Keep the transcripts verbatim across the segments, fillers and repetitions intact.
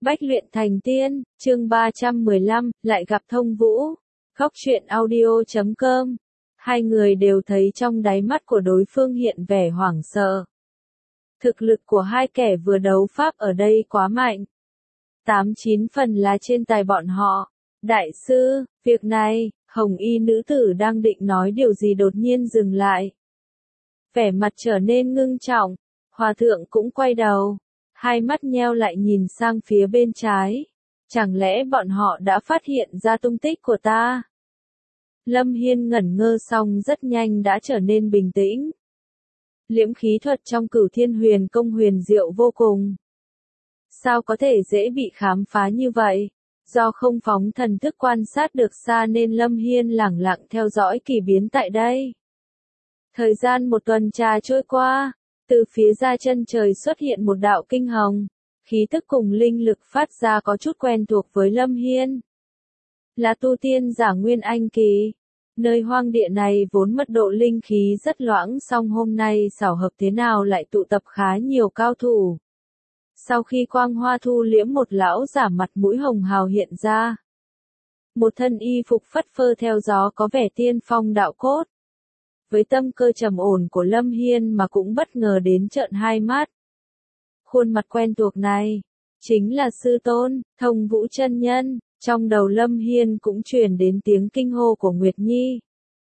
Bách luyện thành tiên, chương ba trăm mười lăm, lại gặp Thông Vũ. Góc truyện audio chấm com. Hai người đều thấy trong đáy mắt của đối phương hiện vẻ hoảng sợ. Thực lực của hai kẻ vừa đấu pháp ở đây quá mạnh. Tám chín phần là trên tay bọn họ. Đại sư, việc này, hồng y nữ tử đang định nói điều gì đột nhiên dừng lại. Vẻ mặt trở nên ngưng trọng, hòa thượng cũng quay đầu. Hai mắt nheo lại nhìn sang phía bên trái. Chẳng lẽ bọn họ đã phát hiện ra tung tích của ta? Lâm Hiên ngẩn ngơ xong rất nhanh đã trở nên bình tĩnh. Liễm khí thuật trong Cửu Thiên Huyền Công huyền diệu vô cùng. Sao có thể dễ bị khám phá như vậy? Do không phóng thần thức quan sát được xa nên Lâm Hiên lẳng lặng theo dõi kỳ biến tại đây. Thời gian một tuần trà trôi qua. Từ phía ra chân trời xuất hiện một đạo kinh hồng, khí tức cùng linh lực phát ra có chút quen thuộc với Lâm Hiên. Là tu tiên giả Nguyên Anh kỳ. Nơi hoang địa này vốn mật độ linh khí rất loãng, song hôm nay xảo hợp thế nào lại tụ tập khá nhiều cao thủ. Sau khi quang hoa thu liễm, một lão giả mặt mũi hồng hào hiện ra. Một thân y phục phất phơ theo gió có vẻ tiên phong đạo cốt. Với tâm cơ trầm ổn của Lâm Hiên mà cũng bất ngờ đến trợn hai mắt. Khuôn mặt quen thuộc này, chính là sư tôn, Thông Vũ chân nhân. Trong đầu Lâm Hiên cũng truyền đến tiếng kinh hô của Nguyệt Nhi.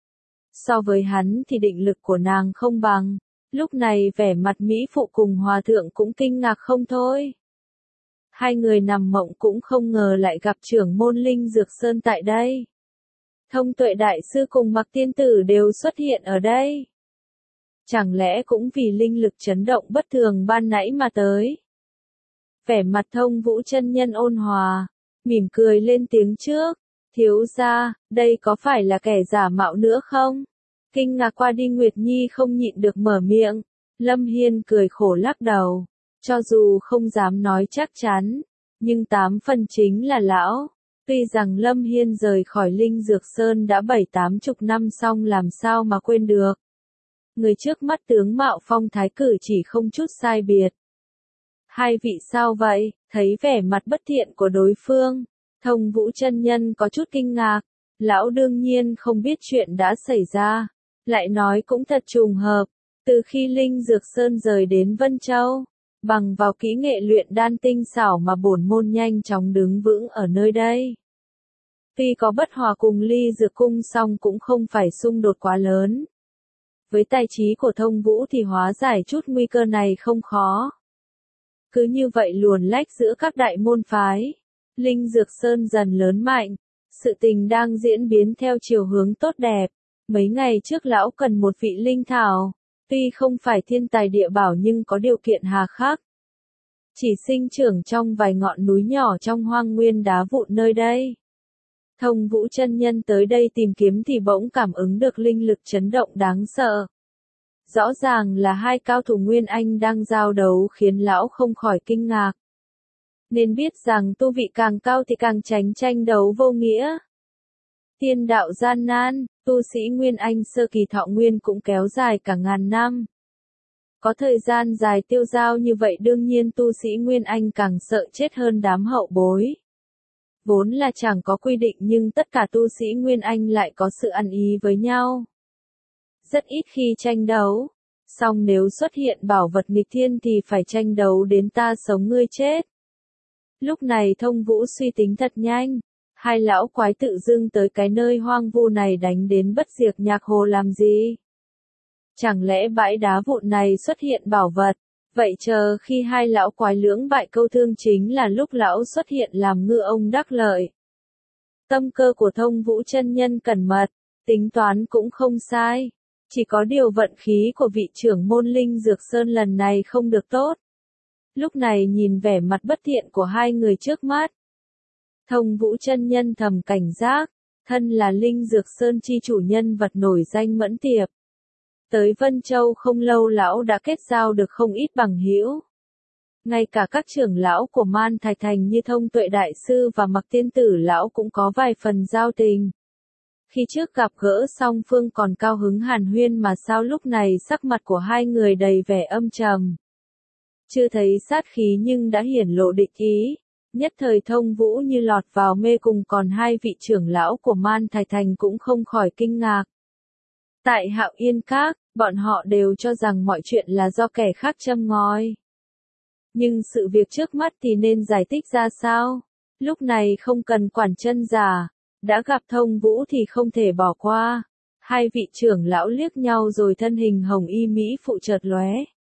So với hắn thì định lực của nàng không bằng. Lúc này vẻ mặt mỹ phụ cùng hòa thượng cũng kinh ngạc không thôi. Hai người nằm mộng cũng không ngờ lại gặp trưởng môn Linh Dược Sơn tại đây. Thông Tuệ đại sư cùng Mặc tiên tử đều xuất hiện ở đây. Chẳng lẽ cũng vì linh lực chấn động bất thường ban nãy mà tới? Vẻ mặt Thông Vũ chân nhân ôn hòa, mỉm cười lên tiếng trước. Thiếu gia, đây có phải là kẻ giả mạo nữa không? Kinh ngạc qua đi Nguyệt Nhi không nhịn được mở miệng. Lâm Hiên cười khổ lắc đầu. Cho dù không dám nói chắc chắn, nhưng tám phần chính là lão. Tuy rằng Lâm Hiên rời khỏi Linh Dược Sơn đã bảy tám chục năm song làm sao mà quên được. Người trước mắt tướng mạo phong thái cử chỉ không chút sai biệt. Hai vị sao vậy? Thấy vẻ mặt bất thiện của đối phương, Thông Vũ chân nhân có chút kinh ngạc. Lão đương nhiên không biết chuyện đã xảy ra. Lại nói cũng thật trùng hợp. Từ khi Linh Dược Sơn rời đến Vân Châu, bằng vào kỹ nghệ luyện đan tinh xảo mà bổn môn nhanh chóng đứng vững ở nơi đây. Tuy có bất hòa cùng Ly Dược Cung song cũng không phải xung đột quá lớn. Với tài trí của Thông Vũ thì hóa giải chút nguy cơ này không khó. Cứ như vậy luồn lách giữa các đại môn phái, Linh Dược Sơn dần lớn mạnh. Sự tình đang diễn biến theo chiều hướng tốt đẹp. Mấy ngày trước lão cần một vị linh thảo. Tuy không phải thiên tài địa bảo nhưng có điều kiện hà khắc. Chỉ sinh trưởng trong vài ngọn núi nhỏ trong hoang nguyên đá vụn nơi đây. Thông Vũ chân nhân tới đây tìm kiếm thì bỗng cảm ứng được linh lực chấn động đáng sợ. Rõ ràng là hai cao thủ Nguyên Anh đang giao đấu khiến lão không khỏi kinh ngạc. Nên biết rằng tu vị càng cao thì càng tránh tranh đấu vô nghĩa. Tiên đạo gian nan, tu sĩ Nguyên Anh sơ kỳ thọ nguyên cũng kéo dài cả ngàn năm. Có thời gian dài tiêu dao như vậy đương nhiên tu sĩ Nguyên Anh càng sợ chết hơn đám hậu bối. Vốn là chẳng có quy định nhưng tất cả tu sĩ Nguyên Anh lại có sự ăn ý với nhau. Rất ít khi tranh đấu. Song nếu xuất hiện bảo vật nghịch thiên thì phải tranh đấu đến ta sống ngươi chết. Lúc này Thông Vũ suy tính thật nhanh. Hai lão quái tự dưng tới cái nơi hoang vu này đánh đến bất diệt nhạc hồ làm gì? Chẳng lẽ bãi đá vụn này xuất hiện bảo vật? Vậy chờ khi hai lão quái lưỡng bại câu thương chính là lúc lão xuất hiện làm ngư ông đắc lợi. Tâm cơ của Thông Vũ chân nhân cẩn mật, tính toán cũng không sai. Chỉ có điều vận khí của vị trưởng môn Linh Dược Sơn lần này không được tốt. Lúc này nhìn vẻ mặt bất thiện của hai người trước mắt. Thông Vũ chân nhân thầm cảnh giác, thân là Linh Dược Sơn chi chủ nhân vật nổi danh Mẫn Tiệp. Tới Vân Châu không lâu lão đã kết giao được không ít bằng hữu. Ngay cả các trưởng lão của Man Thạch Thành như Thông Tuệ đại sư và Mặc tiên tử lão cũng có vài phần giao tình. Khi trước gặp gỡ song phương còn cao hứng hàn huyên mà sao lúc này sắc mặt của hai người đầy vẻ âm trầm. Chưa thấy sát khí nhưng đã hiển lộ địch ý. Nhất thời Thông Vũ như lọt vào mê cung, còn hai vị trưởng lão của Man Thái Thành cũng không khỏi kinh ngạc. Tại Hạo Yên Các, bọn họ đều cho rằng mọi chuyện là do kẻ khác châm ngòi. Nhưng sự việc trước mắt thì nên giải thích ra sao? Lúc này không cần quản chân giả, đã gặp Thông Vũ thì không thể bỏ qua. Hai vị trưởng lão liếc nhau rồi thân hình hồng y mỹ phụ chợt lóe.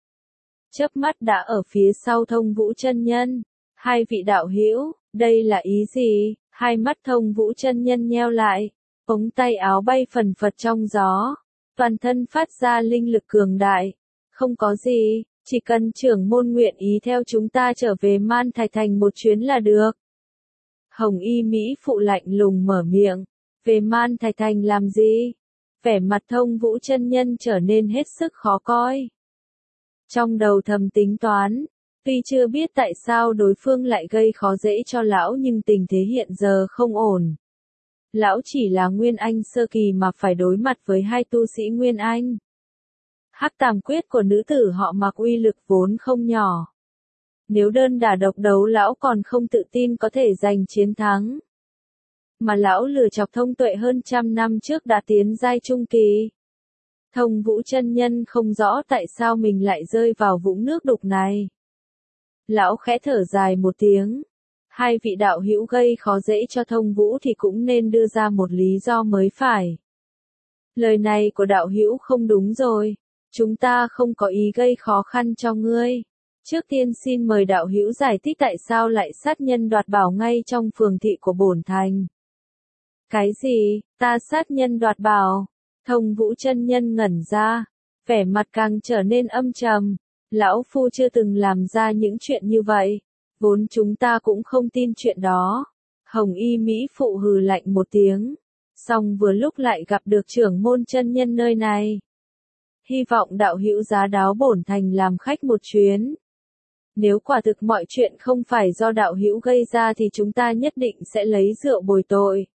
Chớp mắt đã ở phía sau Thông Vũ chân nhân. Hai vị đạo hữu, đây là ý gì? Hai mắt Thông Vũ chân nhân nheo lại, ống tay áo bay phần phật trong gió, toàn thân phát ra linh lực cường đại. Không có gì, chỉ cần trưởng môn nguyện ý theo chúng ta trở về Man Thái Thành một chuyến là được. Hồng y mỹ phụ lạnh lùng mở miệng, về Man Thái Thành làm gì? Vẻ mặt Thông Vũ chân nhân trở nên hết sức khó coi. Trong đầu thầm tính toán, tuy chưa biết tại sao đối phương lại gây khó dễ cho lão nhưng tình thế hiện giờ không ổn. Lão chỉ là Nguyên Anh sơ kỳ mà phải đối mặt với hai tu sĩ Nguyên Anh. Hắc Tàm quyết của nữ tử họ Mạc uy lực vốn không nhỏ. Nếu đơn đả độc đấu lão còn không tự tin có thể giành chiến thắng. Mà lão lừa chọc Thông Tuệ hơn trăm năm trước đã tiến giai trung kỳ. Thông Vũ chân nhân không rõ tại sao mình lại rơi vào vũng nước đục này. Lão khẽ thở dài một tiếng. Hai vị đạo hữu gây khó dễ cho Thông Vũ thì cũng nên đưa ra một lý do mới phải. Lời này của đạo hữu không đúng rồi. Chúng ta không có ý gây khó khăn cho ngươi. Trước tiên xin mời đạo hữu giải thích tại sao lại sát nhân đoạt bảo ngay trong phường thị của bổn thành. Cái gì, ta sát nhân đoạt bảo? Thông Vũ chân nhân ngẩn ra, vẻ mặt càng trở nên âm trầm. Lão phu chưa từng làm ra những chuyện như vậy, vốn chúng ta cũng không tin chuyện đó. Hồng y mỹ phụ hừ lạnh một tiếng, song vừa lúc lại gặp được trưởng môn chân nhân nơi này. Hy vọng đạo hữu giá đáo bổn thành làm khách một chuyến. Nếu quả thực mọi chuyện không phải do đạo hữu gây ra thì chúng ta nhất định sẽ lấy rượu bồi tội.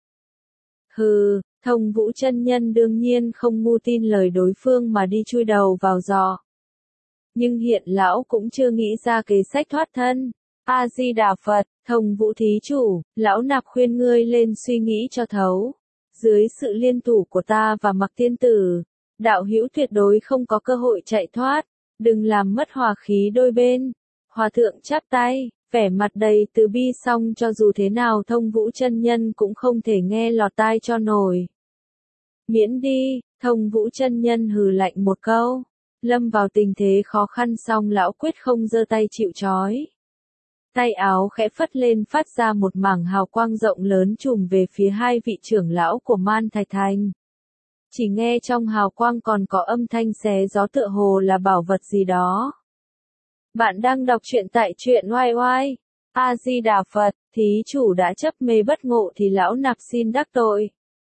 Hừ, Thông Vũ chân nhân đương nhiên không ngu tin lời đối phương mà đi chui đầu vào giò. Nhưng hiện lão cũng chưa nghĩ ra kế sách thoát thân. A-di-đà Phật, Thông Vũ thí chủ, lão nạp khuyên ngươi lên suy nghĩ cho thấu. Dưới sự liên thủ của ta và Mặc tiên tử, đạo hữu tuyệt đối không có cơ hội chạy thoát, đừng làm mất hòa khí đôi bên. Hòa thượng chắp tay, vẻ mặt đầy từ bi song cho dù thế nào Thông Vũ chân nhân cũng không thể nghe lọt tai cho nổi. Miễn đi, Thông Vũ chân nhân hừ lạnh một câu. Lâm vào tình thế khó khăn song lão quyết không giơ tay chịu trói. Tay áo khẽ phất lên phát ra một mảng hào quang rộng lớn trùm về phía hai vị trưởng lão của Man Thái Thành. Chỉ nghe trong hào quang còn có âm thanh xé gió tựa hồ là bảo vật gì đó. Bạn đang đọc truyện tại truyện oai oai. A-di-đà Phật, thí chủ đã chấp mê bất ngộ thì lão nạp xin đắc tội.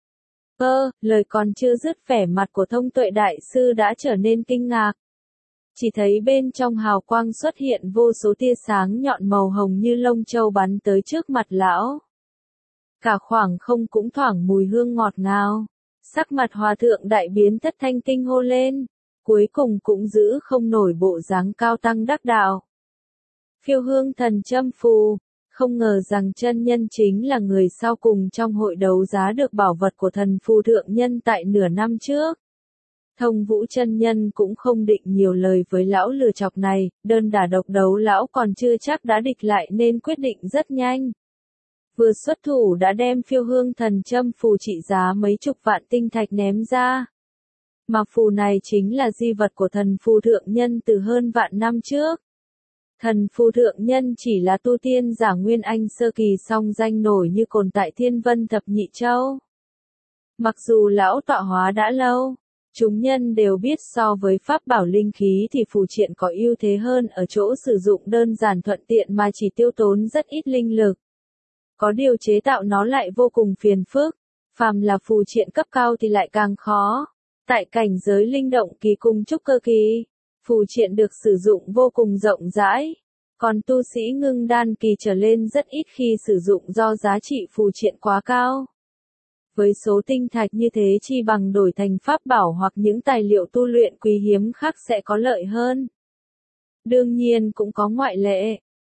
Ơ, lời còn chưa dứt vẻ mặt của Thông Tuệ đại sư đã trở nên kinh ngạc. Chỉ thấy bên trong hào quang xuất hiện vô số tia sáng nhọn màu hồng như lông châu bắn tới trước mặt lão. Cả khoảng không cũng thoảng mùi hương ngọt ngào. Sắc mặt hòa thượng đại biến thất thanh kinh hô lên. Cuối cùng cũng giữ không nổi bộ dáng cao tăng đắc đạo. Phiêu hương thần châm phù. Không ngờ rằng chân nhân chính là người sau cùng trong hội đấu giá được bảo vật của thần phù thượng nhân tại nửa năm trước. Thông Vũ chân nhân cũng không định nhiều lời với lão lừa chọc này, đơn đả độc đấu lão còn chưa chắc đã địch lại nên quyết định rất nhanh. Vừa xuất thủ đã đem phiêu hương thần châm phù trị giá mấy chục vạn tinh thạch ném ra. Mà phù này chính là di vật của thần phù thượng nhân từ hơn vạn năm trước. Thần phù thượng nhân chỉ là tu tiên giả Nguyên Anh sơ kỳ song danh nổi như cồn tại Thiên Vân Thập Nhị Châu. Mặc dù lão tọa hóa đã lâu, chúng nhân đều biết so với pháp bảo linh khí thì phù triện có ưu thế hơn ở chỗ sử dụng đơn giản thuận tiện mà chỉ tiêu tốn rất ít linh lực. Có điều chế tạo nó lại vô cùng phiền phức, phàm là phù triện cấp cao thì lại càng khó. Tại cảnh giới linh động kỳ cùng trúc cơ kỳ, phù triện được sử dụng vô cùng rộng rãi, còn tu sĩ ngưng đan kỳ trở lên rất ít khi sử dụng do giá trị phù triện quá cao. Với số tinh thạch như thế chi bằng đổi thành pháp bảo hoặc những tài liệu tu luyện quý hiếm khác sẽ có lợi hơn. Đương nhiên cũng có ngoại lệ,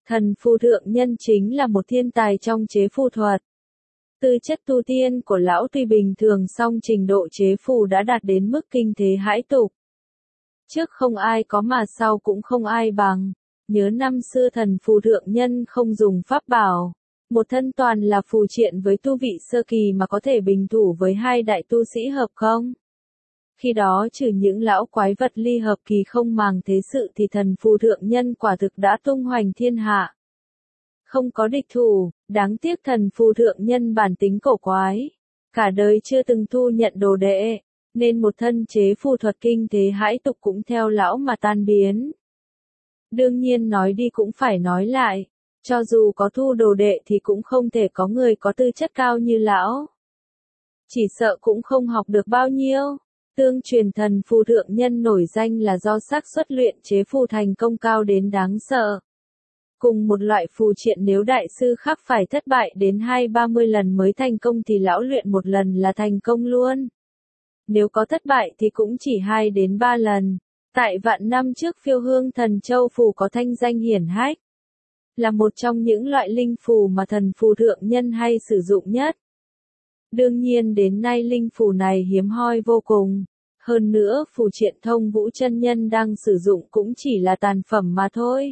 Thần phù thượng nhân chính là một thiên tài trong chế phù thuật. Tư chất tu tiên của lão tuy bình thường song trình độ chế phù đã đạt đến mức kinh thế hãi tục. Trước không ai có mà sau cũng không ai bằng. Nhớ năm xưa thần phù thượng nhân không dùng pháp bảo. Một thân toàn là phù triện với tu vị sơ kỳ mà có thể bình thủ với hai đại tu sĩ hợp không? Khi đó trừ những lão quái vật ly hợp kỳ không màng thế sự thì thần phù thượng nhân quả thực đã tung hoành thiên hạ. Không có địch thủ, đáng tiếc thần phù thượng nhân bản tính cổ quái. Cả đời chưa từng thu nhận đồ đệ, nên một thân chế phù thuật kinh thế hãi tục cũng theo lão mà tan biến. Đương nhiên nói đi cũng phải nói lại, cho dù có thu đồ đệ thì cũng không thể có người có tư chất cao như lão. Chỉ sợ cũng không học được bao nhiêu. Tương truyền thần phù thượng nhân nổi danh là do xác suất luyện chế phù thành công cao đến đáng sợ. Cùng một loại phù triện nếu đại sư khác phải thất bại đến hai ba mươi lần mới thành công thì lão luyện một lần là thành công luôn. Nếu có thất bại thì cũng chỉ hai đến ba lần. Tại vạn năm trước phiêu hương thần châu phù có thanh danh hiển hách. Là một trong những loại linh phù mà thần phù thượng nhân hay sử dụng nhất. Đương nhiên đến nay linh phù này hiếm hoi vô cùng. Hơn nữa phù triện thông vũ chân nhân đang sử dụng cũng chỉ là tàn phẩm mà thôi.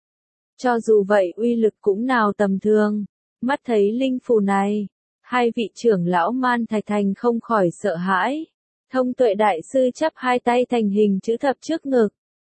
Cho dù vậy uy lực cũng nào tầm thường. Mắt thấy linh phù này, hai vị trưởng lão Man Thạch Thành không khỏi sợ hãi. Thông Tuệ đại sư chắp hai tay thành hình chữ thập trước ngực.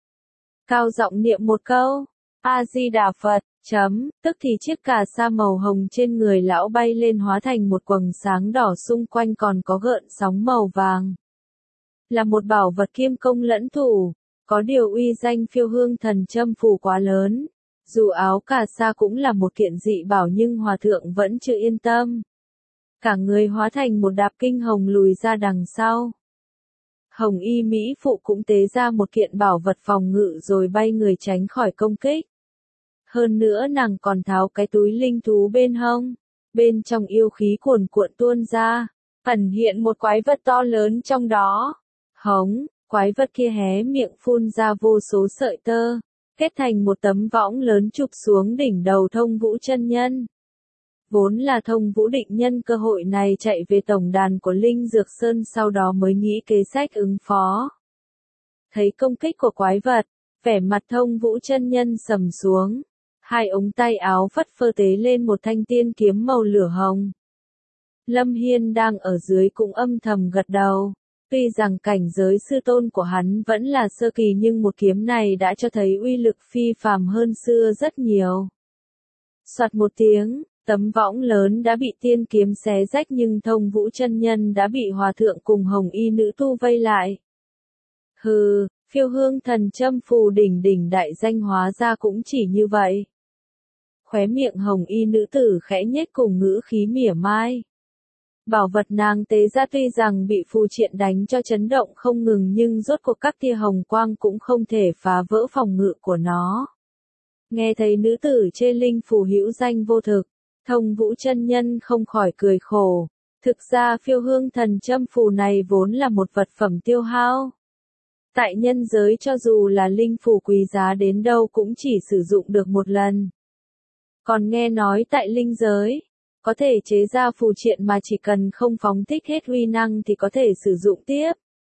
Cao giọng niệm một câu, A-di-đà Phật, chấm, tức thì chiếc cà sa màu hồng trên người lão bay lên hóa thành một quầng sáng đỏ xung quanh còn có gợn sóng màu vàng. Là một bảo vật kiêm công lẫn thủ, có điều uy danh phiêu hương thần châm phù quá lớn. Dù áo cà sa cũng là một kiện dị bảo nhưng hòa thượng vẫn chưa yên tâm. Cả người hóa thành một đạp kinh hồng lùi ra đằng sau. Hồng y mỹ phụ cũng tế ra một kiện bảo vật phòng ngự rồi bay người tránh khỏi công kích. Hơn nữa nàng còn tháo cái túi linh thú bên hông. Bên trong yêu khí cuồn cuộn tuôn ra, ẩn hiện một quái vật to lớn trong đó. Hống, quái vật kia hé miệng phun ra vô số sợi tơ, kết thành một tấm võng lớn chụp xuống đỉnh đầu Thông Vũ chân nhân. Vốn là Thông Vũ định nhân cơ hội này chạy về tổng đàn của Linh Dược Sơn sau đó mới nghĩ kế sách ứng phó. Thấy công kích của quái vật, vẻ mặt Thông Vũ chân nhân sầm xuống. Hai ống tay áo phất phơ tế lên một thanh tiên kiếm màu lửa hồng. Lâm Hiên đang ở dưới cũng âm thầm gật đầu. Tuy rằng cảnh giới sư tôn của hắn vẫn là sơ kỳ nhưng một kiếm này đã cho thấy uy lực phi phàm hơn xưa rất nhiều. Soạt một tiếng, tấm võng lớn đã bị tiên kiếm xé rách nhưng Thông Vũ chân nhân đã bị hòa thượng cùng hồng y nữ tu vây lại. Hừ, phiêu hương thần châm phù đỉnh đỉnh đại danh hóa ra cũng chỉ như vậy. Khóe miệng hồng y nữ tử khẽ nhếch cùng ngữ khí mỉa mai. Bảo vật nàng tế ra tuy rằng bị phù triện đánh cho chấn động không ngừng nhưng rốt cuộc các tia hồng quang cũng không thể phá vỡ phòng ngự của nó. Nghe thấy nữ tử chê linh phù hữu danh vô thực, Thông Vũ chân nhân không khỏi cười khổ. Thực ra phiêu hương thần châm phù này vốn là một vật phẩm tiêu hao. Tại nhân giới cho dù là linh phù quý giá đến đâu cũng chỉ sử dụng được một lần. Còn nghe nói tại linh giới, có thể chế ra phù triện mà chỉ cần không phóng thích hết uy năng thì có thể sử dụng tiếp.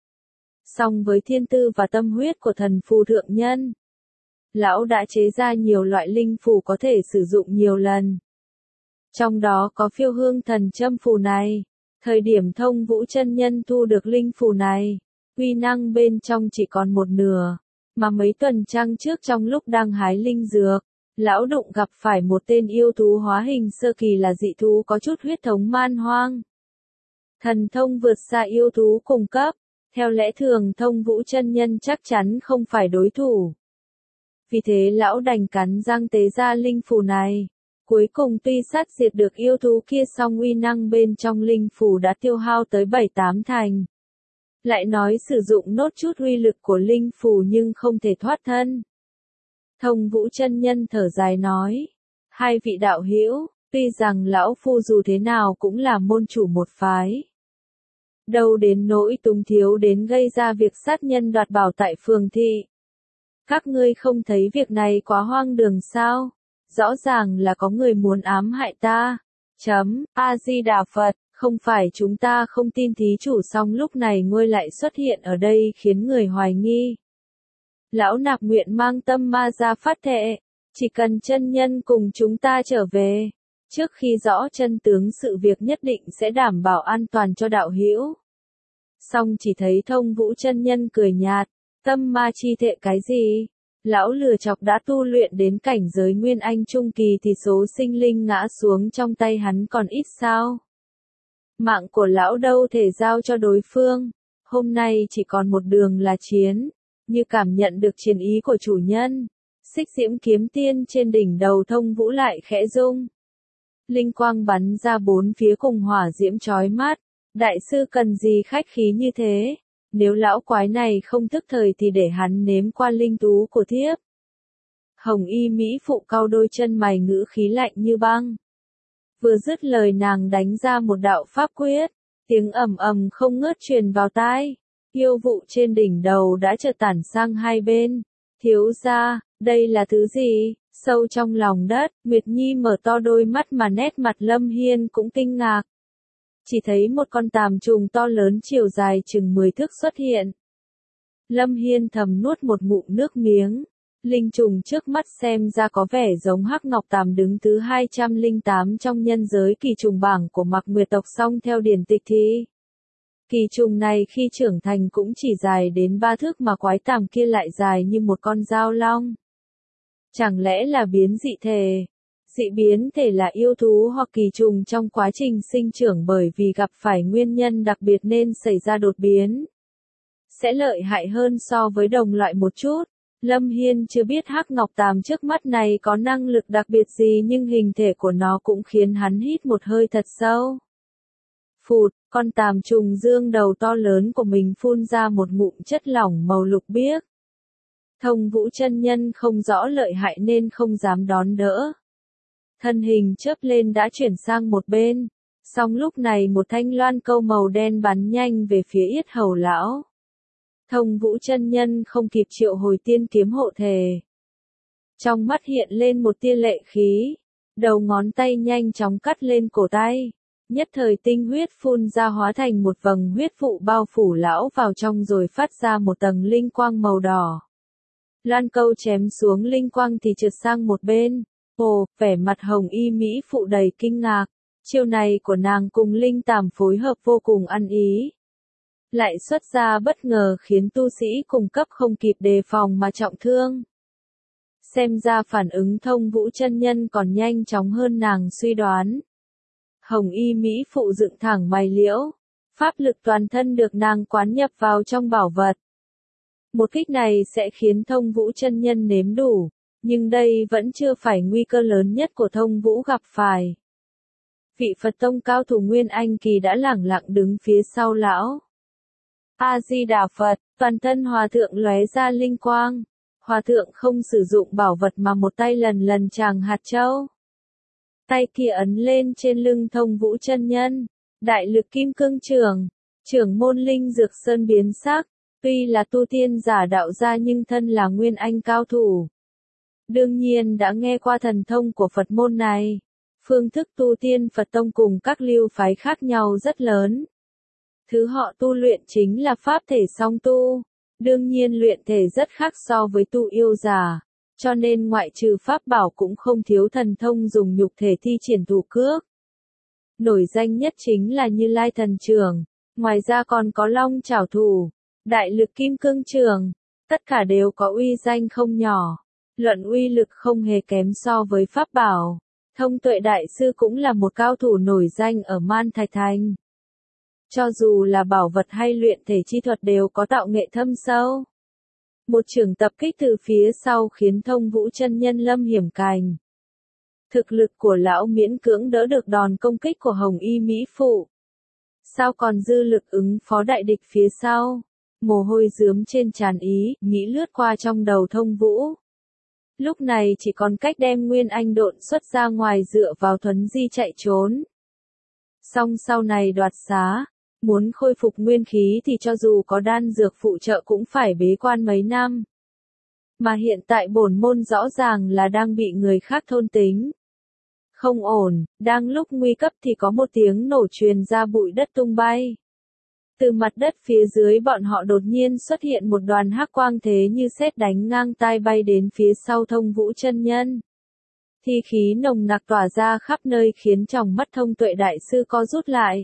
Song với thiên tư và tâm huyết của thần phù thượng nhân, lão đã chế ra nhiều loại linh phù có thể sử dụng nhiều lần. Trong đó có phiêu hương thần châm phù này. Thời điểm Thông Vũ chân nhân thu được linh phù này, uy năng bên trong chỉ còn một nửa. Mà mấy tuần trăng trước trong lúc đang hái linh dược, lão đụng gặp phải một tên yêu thú hóa hình sơ kỳ là dị thú có chút huyết thống man hoang. Thần thông vượt xa yêu thú cùng cấp, theo lẽ thường Thông Vũ chân nhân chắc chắn không phải đối thủ. Vì thế lão đành cắn răng tế ra linh phù này. Cuối cùng tuy sát diệt được yêu thú kia song uy năng bên trong linh phù đã tiêu hao tới bảy tám thành. Lại nói sử dụng nốt chút uy lực của linh phù nhưng không thể thoát thân. Thông Vũ chân nhân thở dài nói, hai vị đạo hữu, tuy rằng lão phu dù thế nào cũng là môn chủ một phái. Đâu đến nỗi túng thiếu đến gây ra việc sát nhân đoạt bảo tại phường thị. Các ngươi không thấy việc này quá hoang đường sao? rõ ràng là có người muốn ám hại ta. Chấm, A-di-đà Phật, không phải chúng ta không tin thí chủ song lúc này ngươi lại xuất hiện ở đây khiến người hoài nghi. Lão nạp nguyện mang tâm ma ra phát thệ, chỉ cần chân nhân cùng chúng ta trở về, trước khi rõ chân tướng sự việc nhất định sẽ đảm bảo an toàn cho đạo hữu. Xong chỉ thấy Thông Vũ chân nhân cười nhạt, tâm ma chi thệ cái gì? Lão lừa chọc đã tu luyện đến cảnh giới Nguyên Anh Trung Kỳ thì số sinh linh ngã xuống trong tay hắn còn ít sao? Mạng của lão đâu thể giao cho đối phương, hôm nay chỉ còn một đường là chiến, như cảm nhận được chiến ý của chủ nhân. Xích diễm kiếm tiên trên đỉnh đầu Thông Vũ lại khẽ rung. Linh quang bắn ra bốn phía cùng hỏa diễm chói mắt. Đại sư cần gì khách khí như thế? Nếu lão quái này không thức thời thì để hắn nếm qua linh tú của thiếp. Hồng y Mỹ phụ cau đôi chân mày ngữ khí lạnh như băng. Vừa dứt lời nàng đánh ra một đạo pháp quyết. Tiếng ầm ầm không ngớt truyền vào tai. Yêu vụ trên đỉnh đầu đã chợt tản sang hai bên. Thiếu gia, đây là thứ gì? Sâu trong lòng đất, Nguyệt Nhi mở to đôi mắt mà nét mặt Lâm Hiên cũng kinh ngạc. Chỉ thấy một con tàm trùng to lớn chiều dài chừng mười thước xuất hiện. Lâm Hiên thầm nuốt một ngụm nước miếng. Linh trùng trước mắt xem ra có vẻ giống hắc ngọc tàm đứng thứ hai trăm lẻ tám trong nhân giới kỳ trùng bảng của Mạc Nguyệt tộc, song theo điển tịch thì kỳ trùng này khi trưởng thành cũng chỉ dài đến ba thước mà quái tàm kia lại dài như một con dao long. Chẳng lẽ là biến dị thể? Dị biến thể là yêu thú hoặc kỳ trùng trong quá trình sinh trưởng bởi vì gặp phải nguyên nhân đặc biệt nên xảy ra đột biến. Sẽ lợi hại hơn so với đồng loại một chút. Lâm Hiên chưa biết hắc ngọc tàm trước mắt này có năng lực đặc biệt gì nhưng hình thể của nó cũng khiến hắn hít một hơi thật sâu. Phụt, con tàm trùng dương đầu to lớn của mình phun ra một ngụm chất lỏng màu lục biếc. Thông Vũ chân nhân không rõ lợi hại nên không dám đón đỡ. Thân hình chớp lên đã chuyển sang một bên. Song lúc này một thanh loan câu màu đen bắn nhanh về phía yết hầu lão. Thông Vũ chân nhân không kịp triệu hồi tiên kiếm hộ thể. Trong mắt hiện lên một tia lệ khí. Đầu ngón tay nhanh chóng cắt lên cổ tay. Nhất thời tinh huyết phun ra hóa thành một vầng huyết vụ bao phủ lão vào trong rồi phát ra một tầng linh quang màu đỏ. Loan câu chém xuống linh quang thì trượt sang một bên. Ồ, vẻ mặt hồng y Mỹ phụ đầy kinh ngạc. Chiêu này của nàng cùng linh tàm phối hợp vô cùng ăn ý. Lại xuất ra bất ngờ khiến tu sĩ cùng cấp không kịp đề phòng mà trọng thương. Xem ra phản ứng Thông Vũ chân nhân còn nhanh chóng hơn nàng suy đoán. Hồng y Mỹ phụ dựng thẳng mày liễu. Pháp lực toàn thân được nàng quán nhập vào trong bảo vật. Một kích này sẽ khiến Thông Vũ chân nhân nếm đủ. Nhưng đây vẫn chưa phải nguy cơ lớn nhất của Thông Vũ gặp phải. Vị Phật tông cao thủ Nguyên Anh kỳ đã lẳng lặng đứng phía sau lão. A-di-đà Phật, toàn thân hòa thượng lóe ra linh quang. Hòa thượng không sử dụng bảo vật mà một tay lần lần tràng hạt châu. Tay kia ấn lên trên lưng Thông Vũ chân nhân. Đại lực kim cương trưởng, trưởng môn linh dược sơn biến sắc. Tuy là tu tiên giả đạo gia nhưng thân là Nguyên Anh cao thủ. Đương nhiên đã nghe qua thần thông của Phật môn này. Phương thức tu tiên Phật tông cùng các lưu phái khác nhau rất lớn. Thứ họ tu luyện chính là pháp thể song tu. Đương nhiên luyện thể rất khác so với tu yêu giả. Cho nên ngoại trừ pháp bảo cũng không thiếu thần thông dùng nhục thể thi triển thủ cước. Nổi danh nhất chính là Như Lai thần trưởng. Ngoài ra còn có Long Chảo thủ, Đại lực kim cương trưởng. Tất cả đều có uy danh không nhỏ. Luận uy lực không hề kém so với pháp bảo. Thông Tuệ đại sư cũng là một cao thủ nổi danh ở Man Thạch Thành. Cho dù là bảo vật hay luyện thể chi thuật đều có tạo nghệ thâm sâu. Một trường tập kích từ phía sau khiến Thông Vũ chân nhân lâm hiểm cảnh. Thực lực của lão miễn cưỡng đỡ được đòn công kích của Hồng y Mỹ phụ. Sao còn dư lực ứng phó đại địch phía sau? Mồ hôi rướm trên trán ý, nghĩ lướt qua trong đầu Thông Vũ. Lúc này chỉ còn cách đem Nguyên Anh độn xuất ra ngoài dựa vào thuấn di chạy trốn. Song sau này đoạt xá, muốn khôi phục nguyên khí thì cho dù có đan dược phụ trợ cũng phải bế quan mấy năm. Mà hiện tại bổn môn rõ ràng là đang bị người khác thôn tính. Không ổn, đang lúc nguy cấp thì có một tiếng nổ truyền ra, bụi đất tung bay. Từ mặt đất phía dưới bọn họ đột nhiên xuất hiện một đoàn hắc quang thế như sét đánh ngang tai bay đến phía sau Thông Vũ chân nhân. Thi khí nồng nặc tỏa ra khắp nơi khiến tròng mắt Thông Tuệ đại sư co rút lại.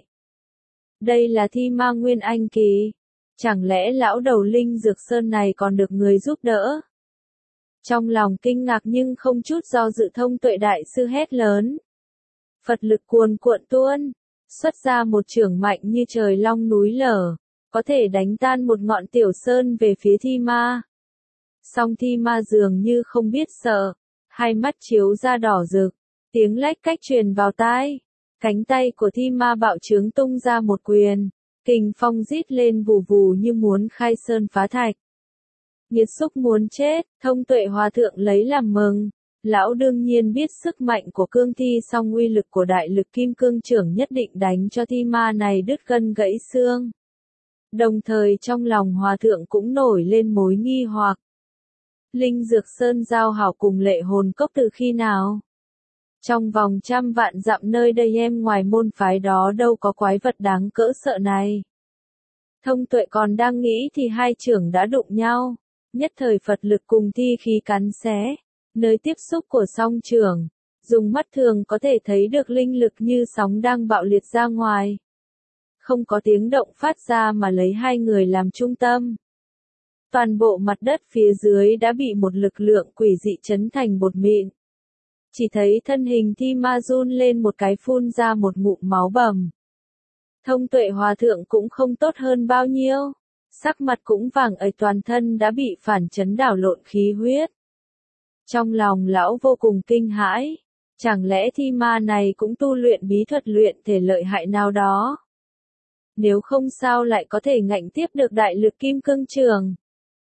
Đây là thi ma nguyên anh kỳ. Chẳng lẽ lão đầu Linh Dược Sơn này còn được người giúp đỡ? Trong lòng kinh ngạc nhưng không chút do dự, Thông Tuệ đại sư hét lớn. Phật lực cuồn cuộn tuôn, xuất ra một chưởng mạnh như trời long núi lở, có thể đánh tan một ngọn tiểu sơn về phía thi ma. Song thi ma dường như không biết sợ, hai mắt chiếu ra đỏ rực, tiếng lách cách truyền vào tai. Cánh tay của thi ma bạo trướng tung ra một quyền, kình phong rít lên vù vù như muốn khai sơn phá thạch. Nghiệt xúc muốn chết, Thông Tuệ hòa thượng lấy làm mừng. Lão đương nhiên biết sức mạnh của cương thi, song uy lực của đại lực kim cương trưởng nhất định đánh cho thi ma này đứt gân gãy xương. Đồng thời trong lòng hòa thượng cũng nổi lên mối nghi hoặc. Linh Dược Sơn giao hảo cùng Lệ Hồn Cốc từ khi nào? Trong vòng trăm vạn dặm nơi đây em ngoài môn phái đó đâu có quái vật đáng cỡ sợ này. Thông Tuệ còn đang nghĩ thì hai trưởng đã đụng nhau. Nhất thời Phật lực cùng thi khí cắn xé. Nơi tiếp xúc của song trưởng, dùng mắt thường có thể thấy được linh lực như sóng đang bạo liệt ra ngoài. Không có tiếng động phát ra mà lấy hai người làm trung tâm. Toàn bộ mặt đất phía dưới đã bị một lực lượng quỷ dị chấn thành bột mịn. Chỉ thấy thân hình thi ma run lên một cái, phun ra một ngụm máu bầm. Thông Tuệ hòa thượng cũng không tốt hơn bao nhiêu. Sắc mặt cũng vàng ởi, toàn thân đã bị phản chấn đảo lộn khí huyết. Trong lòng lão vô cùng kinh hãi, chẳng lẽ thi ma này cũng tu luyện bí thuật luyện thể lợi hại nào đó? Nếu không sao lại có thể ngạnh tiếp được đại lực kim cương trường?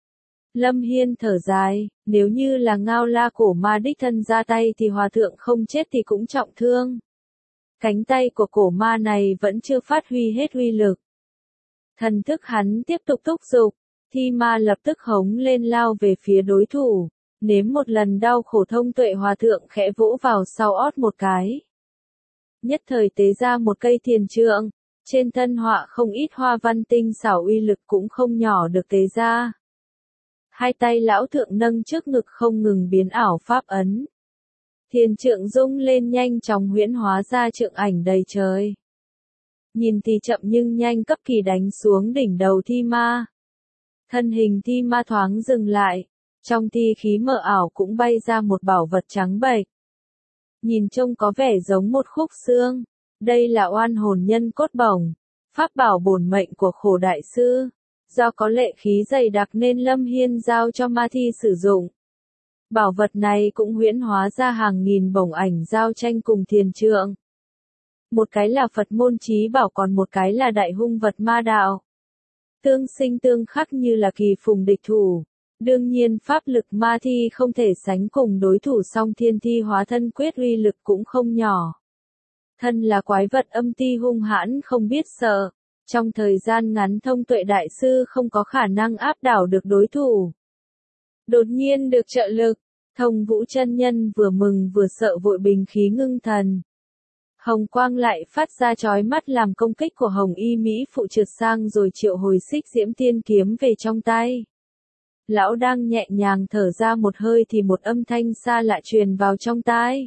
Lâm Hiên thở dài, nếu như là Ngao La cổ ma đích thân ra tay thì hòa thượng không chết thì cũng trọng thương. Cánh tay của cổ ma này vẫn chưa phát huy hết uy lực. Thần thức hắn tiếp tục thúc giục, thi ma lập tức hống lên lao về phía đối thủ. Nếm một lần đau khổ, Thông Tuệ hòa thượng khẽ vỗ vào sau ót một cái. Nhất thời tế ra một cây thiền trượng, trên thân họa không ít hoa văn tinh xảo, uy lực cũng không nhỏ được tế ra. Hai tay lão thượng nâng trước ngực không ngừng biến ảo pháp ấn. Thiền trượng rung lên nhanh chóng huyễn hóa ra trượng ảnh đầy trời. Nhìn thì chậm nhưng nhanh, cấp kỳ đánh xuống đỉnh đầu thi ma. Thân hình thi ma thoáng dừng lại. Trong thi khí mờ ảo cũng bay ra một bảo vật trắng bệch. Nhìn trông có vẻ giống một khúc xương. Đây là oan hồn nhân cốt bổng, pháp bảo bổn mệnh của Khổ đại sư. Do có lệ khí dày đặc nên Lâm Hiên giao cho ma thi sử dụng. Bảo vật này cũng huyễn hóa ra hàng nghìn bổng ảnh giao tranh cùng thiền trượng. Một cái là Phật môn chí bảo, còn một cái là đại hung vật ma đạo. Tương sinh tương khắc như là kỳ phùng địch thủ. Đương nhiên pháp lực ma thi không thể sánh cùng đối thủ, song thiên thi hóa thân quyết uy lực cũng không nhỏ. Thân là quái vật âm ti hung hãn không biết sợ. Trong thời gian ngắn Thông Tuệ đại sư không có khả năng áp đảo được đối thủ. Đột nhiên được trợ lực, Thông Vũ chân nhân vừa mừng vừa sợ, vội bình khí ngưng thần. Hồng quang lại phát ra chói mắt làm công kích của Hồng Y Mỹ phụ trượt sang, rồi triệu hồi xích diễm tiên kiếm về trong tay. Lão đang nhẹ nhàng thở ra một hơi thì một âm thanh xa lạ truyền vào trong tai.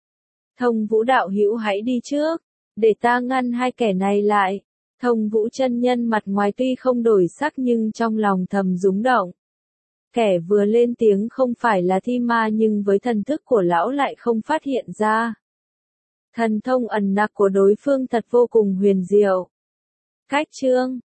Thông Vũ đạo hữu hãy đi trước, để ta ngăn hai kẻ này lại. Thông Vũ chân nhân mặt ngoài tuy không đổi sắc nhưng trong lòng thầm rúng động. Kẻ vừa lên tiếng không phải là thi ma, nhưng với thần thức của lão lại không phát hiện ra. Thần thông ẩn nặc của đối phương thật vô cùng huyền diệu. Cách chương